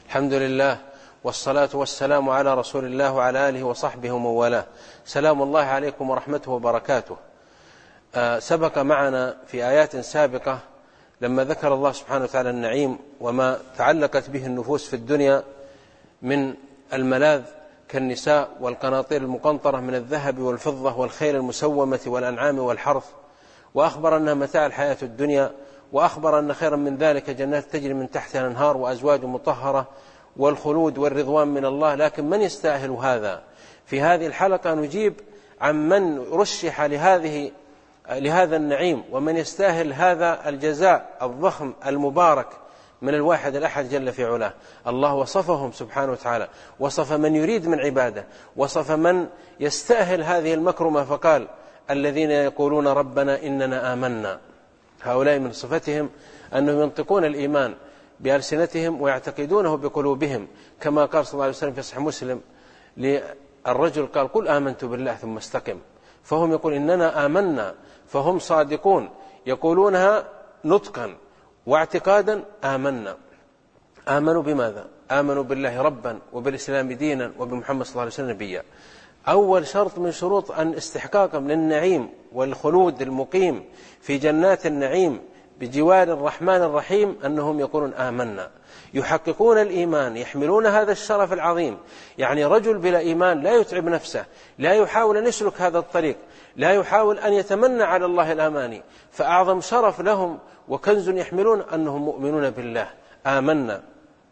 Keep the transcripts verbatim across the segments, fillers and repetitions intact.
الحمد لله والصلاة والسلام على رسول الله وعلى آله وصحبه ومن والاه. سلام الله عليكم ورحمته وبركاته. آه سبق معنا في آيات سابقة لما ذكر الله سبحانه وتعالى النعيم وما تعلقت به النفوس في الدنيا من الملاذ كالنساء والقناطير المقنطرة من الذهب والفضة والخيل المسومة والأنعام والحرث، وأخبر أنها متاع الحياة الدنيا، وأخبر أن خيرا من ذلك جنات تجري من تحتها الأنهار وأزواج مطهرة والخلود والرضوان من الله. لكن من يستاهل هذا؟ في هذه الحلقة نجيب عن من رشح لهذه لهذا النعيم ومن يستاهل هذا الجزاء الضخم المبارك من الواحد الأحد جل في علاه. الله وصفهم سبحانه وتعالى، وصف من يريد من عباده، وصف من يستاهل هذه المكرمة فقال: الذين يقولون ربنا إننا آمنا. هؤلاء من صفتهم أنهم ينطقون الإيمان بألسنتهم ويعتقدونه بقلوبهم، كما قال صلى الله عليه وسلم في صحيح مسلم للرجل قال: قل آمنت بالله ثم استقم. فهم يقول إننا آمنا، فهم صادقون يقولونها نطقا واعتقادا. آمنا، آمنوا بماذا؟ آمنوا بالله ربا وبالإسلام دينا وبمحمد صلى الله عليه وسلم نبيا. أول شرط من شروط أن استحقاقهم للنعيم والخلود المقيم في جنات النعيم بجوار الرحمن الرحيم أنهم يقولون آمنا، يحققون الإيمان، يحملون هذا الشرف العظيم. يعني رجل بلا إيمان لا يتعب نفسه، لا يحاول أن يسلك هذا الطريق، لا يحاول أن يتمنى على الله الأماني، فأعظم شرف لهم وكنز يحملون أنهم مؤمنون بالله. آمنا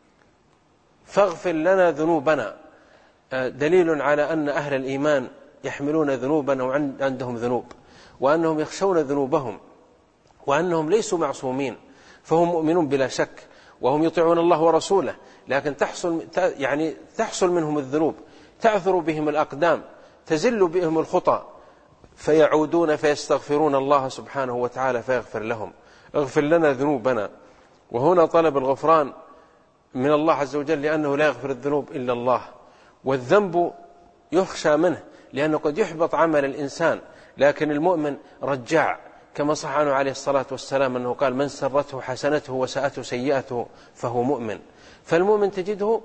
فاغفر لنا ذنوبنا، دليل على أن أهل الإيمان يحملون ذنوبا وعندهم ذنوب، وأنهم يخشون ذنوبهم، وأنهم ليسوا معصومين، فهم مؤمنون بلا شك، وهم يطيعون الله ورسوله، لكن تحصل يعني تحصل منهم الذنوب، تعثر بهم الأقدام، تزل بهم الخطى، فيعودون فيستغفرون الله سبحانه وتعالى فيغفر لهم. اغفر لنا ذنوبنا، وهنا طلب الغفران من الله عز وجل لأنه لا يغفر الذنوب إلا الله، والذنب يخشى منه لأنه قد يحبط عمل الإنسان، لكن المؤمن رجاع، كما صح عنه عليه الصلاة والسلام أنه قال: من سرته حسنته وساءته سيئته فهو مؤمن. فالمؤمن تجده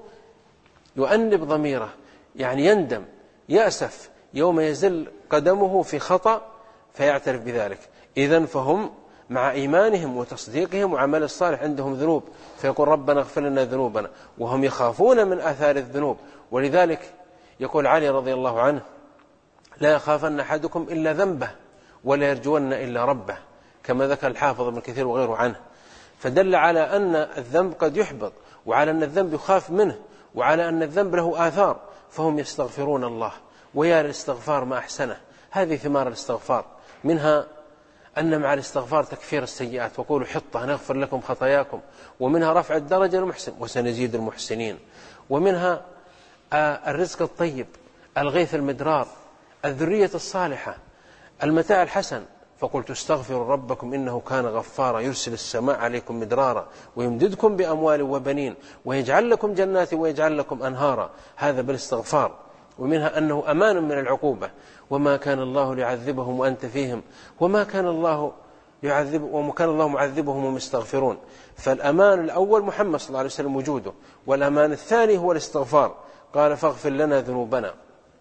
يؤنب ضميره، يعني يندم يأسف يوم يزل قدمه في خطأ فيعترف بذلك. إذن فهم مع إيمانهم وتصديقهم وعمل الصالح عندهم ذنوب، فيقول: ربنا اغفر لنا ذنوبنا، وهم يخافون من آثار الذنوب. ولذلك يقول علي رضي الله عنه: لا يخافن أحدكم إلا ذنبه ولا يرجون إلا ربه، كما ذكر الحافظ ابن كثير وغيره عنه. فدل على أن الذنب قد يحبط، وعلى أن الذنب يخاف منه، وعلى أن الذنب له آثار، فهم يستغفرون الله. ويا الاستغفار ما أحسنه. هذه ثمار الاستغفار، منها أن مع الاستغفار تكفير السيئات، وقولوا حطة نغفر لكم خطاياكم، ومنها رفع الدرجة المحسن وسنزيد المحسنين، ومنها الرزق الطيب، الغيث المدرار، الذرية الصالحة، المتاع الحسن. فقلت استغفروا ربكم إنه كان غفارا يرسل السماء عليكم مدرارا ويمددكم بأموال وبنين ويجعل لكم جنات ويجعل لكم أنهارا. هذا بالاستغفار. ومنها أنه أمان من العقوبة، وما كان الله ليعذبهم وأنت فيهم وما كان الله يعذب وما كان الله معذبهم وهم يستغفرون. فالأمان الأول محمد صلى الله عليه وسلم وجوده، والأمان الثاني هو الاستغفار. قال: فاغفر لنا ذنوبنا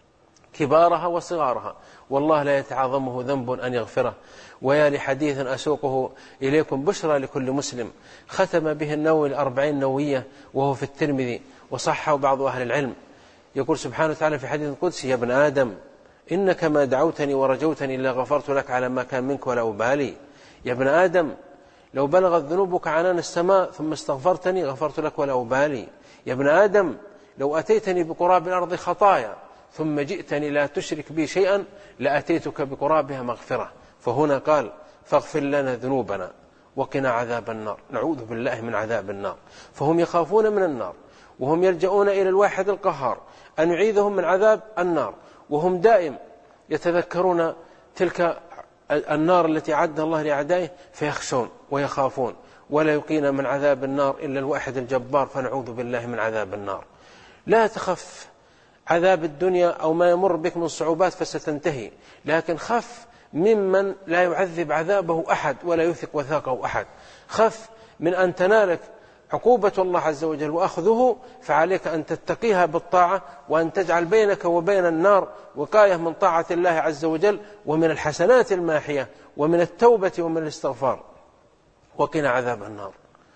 كبارها وصغارها، والله لا يتعاظمه ذنب أن يغفره. ويا لحديث أسوقه إليكم بشرى لكل مسلم ختم به النووي الأربعين نووية، وهو في الترمذي وصحه بعض أهل العلم. يقول سبحانه وتعالى في حديث القدسي: يا ابن آدم إنك ما دعوتني ورجوتني إلا غفرت لك على ما كان منك ولا أبالي. يا ابن آدم لو بلغت ذنوبك عنان السماء ثم استغفرتني غفرت لك ولا أبالي. يا ابن آدم لو أتيتني بقراب الأرض خطايا ثم جئتني لا تشرك بي شيئا لأتيتك بقرابها مغفرة. فهنا قال: فاغفر لنا ذنوبنا وقنا عذاب النار. نعوذ بالله من عذاب النار. فهم يخافون من النار، وهم يلجؤون إلى الواحد القهار أن يعيذهم من عذاب النار، وهم دائم يتذكرون تلك النار التي عدها الله لأعدائه، فيخشون ويخافون، ولا يقينا من عذاب النار إلا الواحد الجبار، فنعوذ بالله من عذاب النار. لا تخف عذاب الدنيا أو ما يمر بك من صعوبات فستنتهي، لكن خف ممن لا يعذب عذابه أحد ولا يثق وثاقه أحد. خف من أن تنالك عقوبة الله عز وجل وأخذه، فعليك أن تتقيها بالطاعة، وأن تجعل بينك وبين النار وقاية من طاعة الله عز وجل، ومن الحسنات الماحية، ومن التوبة ومن الاستغفار، وقنا عذاب النار.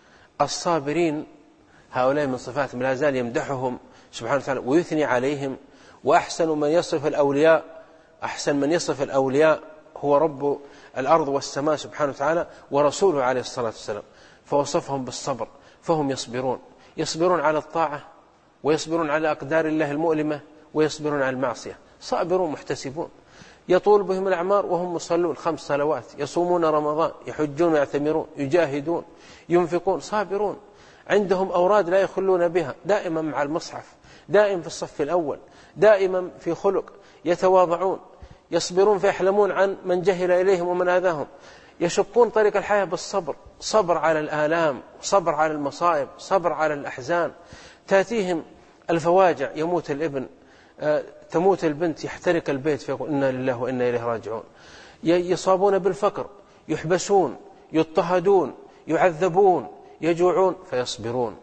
الصابرين هؤلاء من صفاتهم لا زال يمدحهم سبحانه وتعالى ويثني عليهم. وأحسن من يصف الأولياء أحسن من يصف الأولياء هو رب الأرض والسماء سبحانه وتعالى ورسوله عليه الصلاة والسلام، فوصفهم بالصبر، فهم يصبرون يصبرون على الطاعة، ويصبرون على أقدار الله المؤلمة، ويصبرون على المعصية، صابرون محتسبون، يطول بهم الأعمار وهم مصلون خمس صلوات، يصومون رمضان، يحجون ويعتمرون، يجاهدون، ينفقون، صابرون، عندهم أوراد لا يخلون بها، دائما مع المصحف، دائما في الصف الأول، دائما في خلق، يتواضعون، يصبرون فيحلمون عن من جهل إليهم ومن آذاهم، يشقون طريق الحياة بالصبر، صبر على الآلام، صبر على المصائب، صبر على الأحزان. تأتيهم الفواجع، يموت الابن، تموت البنت، يحترق البيت، فيقول إنا لله وإنا إليه راجعون. يصابون بالفقر، يحبسون، يضطهدون، يعذبون، يجوعون، فيصبرون.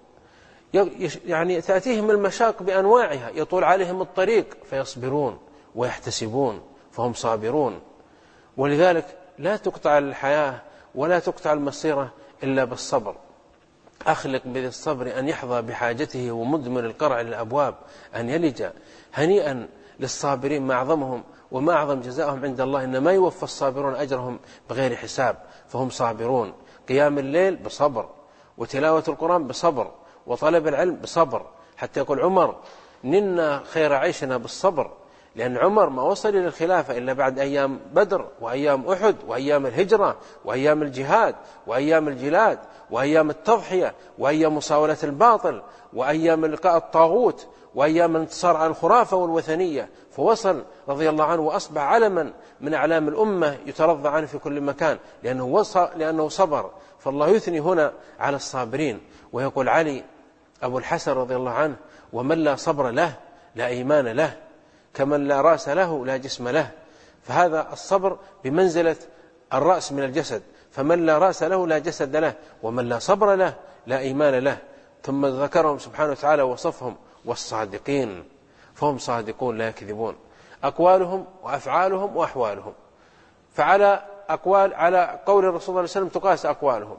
يعني تأتيهم المشاق بأنواعها، يطول عليهم الطريق، فيصبرون ويحتسبون، فهم صابرون. ولذلك لا تقطع الحياة ولا تقطع المسيرة إلا بالصبر. أخلق بذي الصبر أن يحظى بحاجته ومدمر القرع للأبواب أن يلج. هنيئا للصابرين، ما أعظمهم وما أعظم جزاءهم عند الله، إنما يوفى الصابرون أجرهم بغير حساب، فهم صابرون. قيام الليل بصبر، وتلاوة القرآن بصبر، وطلب العلم بصبر، حتى يقول عمر نلنا خير عيشنا بالصبر، لأن عمر ما وصل إلى الخلافة إلا بعد أيام بدر وأيام أحد وأيام الهجرة وأيام الجهاد وأيام الجلاد وأيام التضحية وأيام مصاولة الباطل وأيام لقاء الطاغوت وأيام الانتصار على الخرافة والوثنية، فوصل رضي الله عنه وأصبح علما من أعلام الأمة يترضى عنه في كل مكان، لأنه, وصل لأنه صبر. فالله يثني هنا على الصابرين، ويقول علي أبو الحسن رضي الله عنه: ومن لا صبر له لا إيمان له، كمن لا رأس له لا جسم له. فهذا الصبر بمنزلة الرأس من الجسد، فمن لا رأس له لا جسد له، ومن لا صبر له لا إيمان له. ثم ذكرهم سبحانه وتعالى وصفهم: والصادقين، فهم صادقون لا يكذبون، أقوالهم وأفعالهم وأحوالهم. فعلى أقوال على قول الرسول صلى الله عليه وسلم تقاس أقوالهم،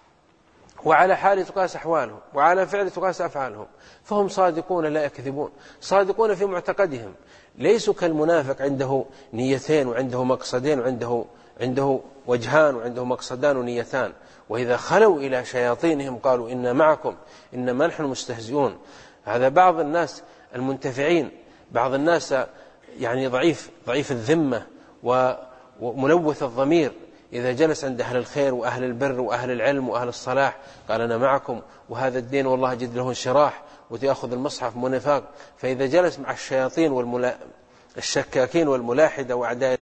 وعلى حال تقاس أحوالهم، وعلى فعل تقاس أفعالهم، فهم صادقون لا يكذبون، صادقون في معتقدهم، ليسوا كالمنافق عنده نيتين وعنده مقصدين وعنده عنده وجهان وعنده مقصدان ونيتان، وإذا خلوا إلى شياطينهم قالوا إنا معكم إنما نحن مستهزئون. هذا بعض الناس المنتفعين، بعض الناس يعني ضعيف ضعيف الذمة وملوث الضمير، إذا جلس عند أهل الخير وأهل البر وأهل العلم وأهل الصلاح قال أنا معكم وهذا الدين والله جد له انشراح، وتأخذ المصحف منفاق. فإذا جلس مع الشياطين والشكاكين والملاحدة وأعداء